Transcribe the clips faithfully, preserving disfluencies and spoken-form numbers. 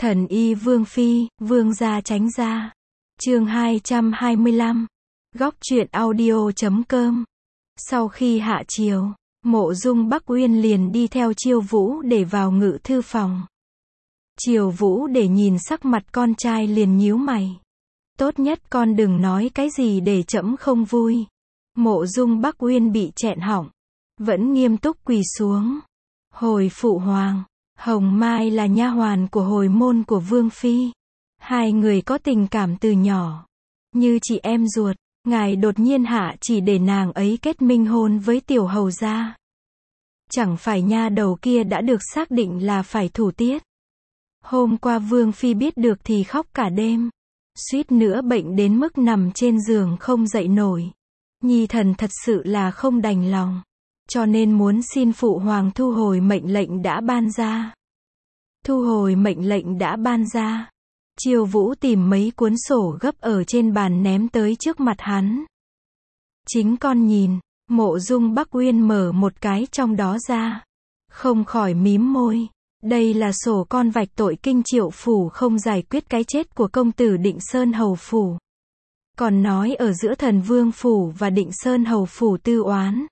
Thần y Vương Phi, Vương gia tránh ra. Chương hai trăm hai mươi lăm. Góc truyện audio chấm com. Sau khi hạ chiều, Mộ Dung Bắc Uyên liền đi theo Chiêu Vũ để vào ngự thư phòng. Chiêu Vũ để nhìn sắc mặt con trai liền nhíu mày. Tốt nhất con đừng nói cái gì để trẫm không vui. Mộ Dung Bắc Uyên bị nghẹn họng, vẫn nghiêm túc quỳ xuống. Hồi phụ hoàng, Hồng Mai là nha hoàn của hồi môn của Vương Phi. Hai người có tình cảm từ nhỏ, như chị em ruột. Ngài đột nhiên hạ chỉ để nàng ấy kết minh hôn với tiểu hầu gia. Chẳng phải nha đầu kia đã được xác định là phải thủ tiết. Hôm qua Vương Phi biết được thì khóc cả đêm. Suýt nữa bệnh đến mức nằm trên giường không dậy nổi. Nhi thần thật sự là không đành lòng. Cho nên muốn xin phụ hoàng thu hồi mệnh lệnh đã ban ra. Thu hồi mệnh lệnh đã ban ra. Chiêu Vũ tìm mấy cuốn sổ gấp ở trên bàn ném tới trước mặt hắn. Chính con nhìn. Mộ Dung Bắc Uyên mở một cái trong đó ra. Không khỏi mím môi. Đây là sổ con vạch tội Kinh Triệu Phủ không giải quyết cái chết của công tử Định Sơn Hầu Phủ. Còn nói ở giữa Thần Vương Phủ và Định Sơn Hầu Phủ tư oán.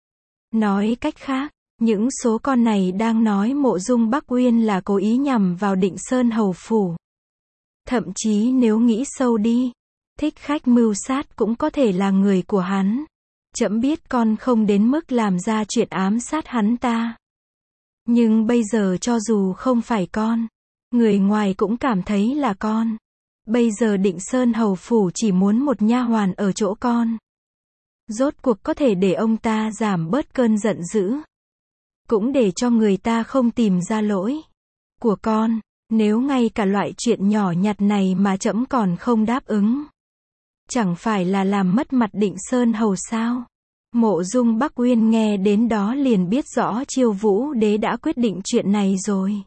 Nói cách khác, những số con này đang nói Mộ Dung Bắc Uyên là cố ý nhằm vào Định Sơn Hầu Phủ. Thậm chí nếu nghĩ sâu đi, thích khách mưu sát cũng có thể là người của hắn. Trẫm biết con không đến mức làm ra chuyện ám sát hắn ta. Nhưng bây giờ cho dù không phải con, người ngoài cũng cảm thấy là con. Bây giờ Định Sơn Hầu Phủ chỉ muốn một nha hoàn ở chỗ con. Rốt cuộc có thể để ông ta giảm bớt cơn giận dữ. Cũng để cho người ta không tìm ra lỗi của con. Nếu ngay cả loại chuyện nhỏ nhặt này mà trẫm còn không đáp ứng, chẳng phải là làm mất mặt Định Sơn Hầu sao? Mộ Dung Bắc Uyên nghe đến đó liền biết rõ Chiêu Vũ đế đã quyết định chuyện này rồi.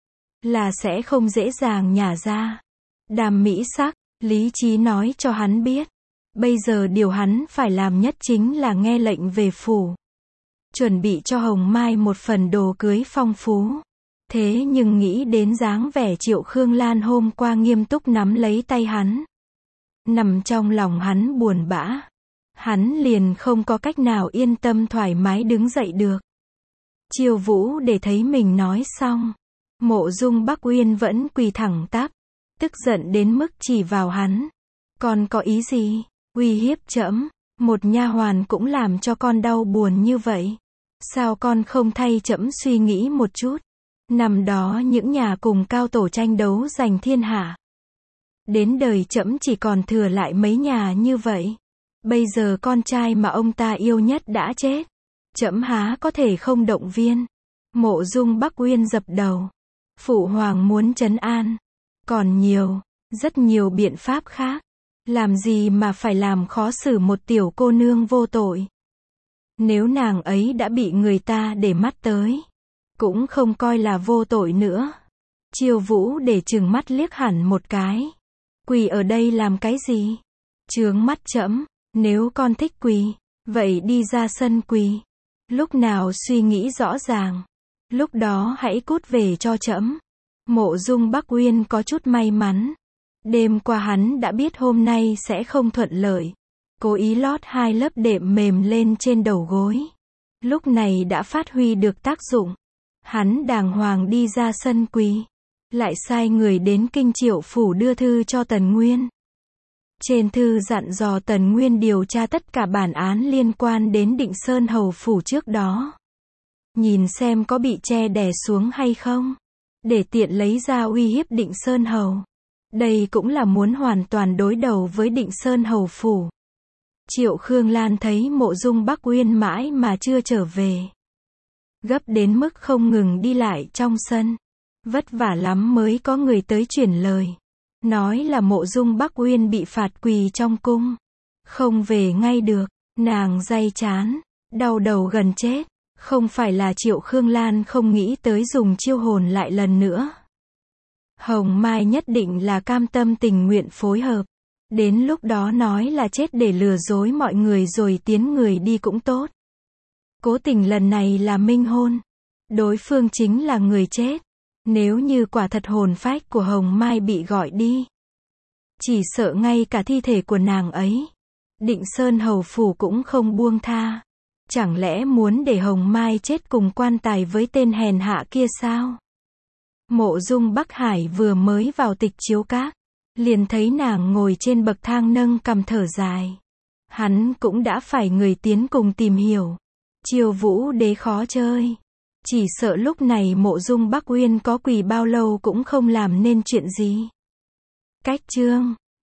Là sẽ không dễ dàng nhả ra. Đàm mỹ sắc, lý trí nói cho hắn biết. Bây giờ điều hắn phải làm nhất chính là nghe lệnh về phủ. Chuẩn bị cho Hồng Mai một phần đồ cưới phong phú. Thế nhưng nghĩ đến dáng vẻ Triệu Khương Lan hôm qua nghiêm túc nắm lấy tay hắn. Nằm trong lòng hắn buồn bã. Hắn liền không có cách nào yên tâm thoải mái đứng dậy được. Chiêu Vũ để thấy mình nói xong. Mộ Dung Bắc Uyên vẫn quỳ thẳng tắp. Tức giận đến mức chỉ vào hắn. Con có ý gì? Uy hiếp trẫm. Một nha hoàn cũng làm cho con đau buồn như vậy. Sao con không thay trẫm suy nghĩ một chút? Năm đó những nhà cùng cao tổ tranh đấu giành thiên hạ. Đến đời trẫm chỉ còn thừa lại mấy nhà như vậy. Bây giờ con trai mà ông ta yêu nhất đã chết. Trẫm há có thể không động viên. Mộ Dung Bắc Uyên dập đầu. Phụ hoàng muốn trấn an. Còn nhiều, rất nhiều biện pháp khác. Làm gì mà phải làm khó xử một tiểu cô nương vô tội. Nếu nàng ấy đã bị người ta để mắt tới, cũng không coi là vô tội nữa. Chiêu Vũ để trừng mắt liếc hẳn một cái. Quỳ ở đây làm cái gì? Chướng mắt trẫm. Nếu con thích quỳ, vậy đi ra sân quỳ. Lúc nào suy nghĩ rõ ràng, lúc đó hãy cút về cho trẫm. Mộ Dung Bắc Uyên có chút may mắn. Đêm qua hắn đã biết hôm nay sẽ không thuận lợi. Cố ý lót hai lớp đệm mềm lên trên đầu gối. Lúc này đã phát huy được tác dụng. Hắn đàng hoàng đi ra sân quỳ. Lại sai người đến Kinh Triệu Phủ đưa thư cho Tần Nguyên. Trên thư dặn dò Tần Nguyên điều tra tất cả bản án liên quan đến Định Sơn Hầu Phủ trước đó. Nhìn xem có bị che đè xuống hay không. Để tiện lấy ra uy hiếp Định Sơn Hầu. Đây cũng là muốn hoàn toàn đối đầu với Định Sơn Hầu Phủ. Triệu Khương Lan thấy Mộ Dung Bắc Uyên mãi mà chưa trở về. Gấp đến mức không ngừng đi lại trong sân. Vất vả lắm mới có người tới chuyển lời. Nói là Mộ Dung Bắc Uyên bị phạt quỳ trong cung. Không về ngay được. Nàng day chán. Đau đầu gần chết. Không phải là Triệu Khương Lan không nghĩ tới dùng chiêu hồn lại lần nữa. Hồng Mai nhất định là cam tâm tình nguyện phối hợp. Đến lúc đó nói là chết để lừa dối mọi người rồi tiến người đi cũng tốt. Cố tình lần này là minh hôn. Đối phương chính là người chết. Nếu như quả thật hồn phách của Hồng Mai bị gọi đi, chỉ sợ ngay cả thi thể của nàng ấy, Định Sơn hầu phủ cũng không buông tha. Chẳng lẽ muốn để Hồng Mai chết cùng quan tài với tên hèn hạ kia sao? Mộ Dung Bắc Hải vừa mới vào Tịch Chiếu Các, liền thấy nàng ngồi trên bậc thang nâng cằm thở dài. Hắn cũng đã phải người tiến cùng tìm hiểu. Chiêu Vũ Đế khó chơi. Chỉ sợ lúc này Mộ Dung Bắc Uyên có quỳ bao lâu cũng không làm nên chuyện gì. Cách chương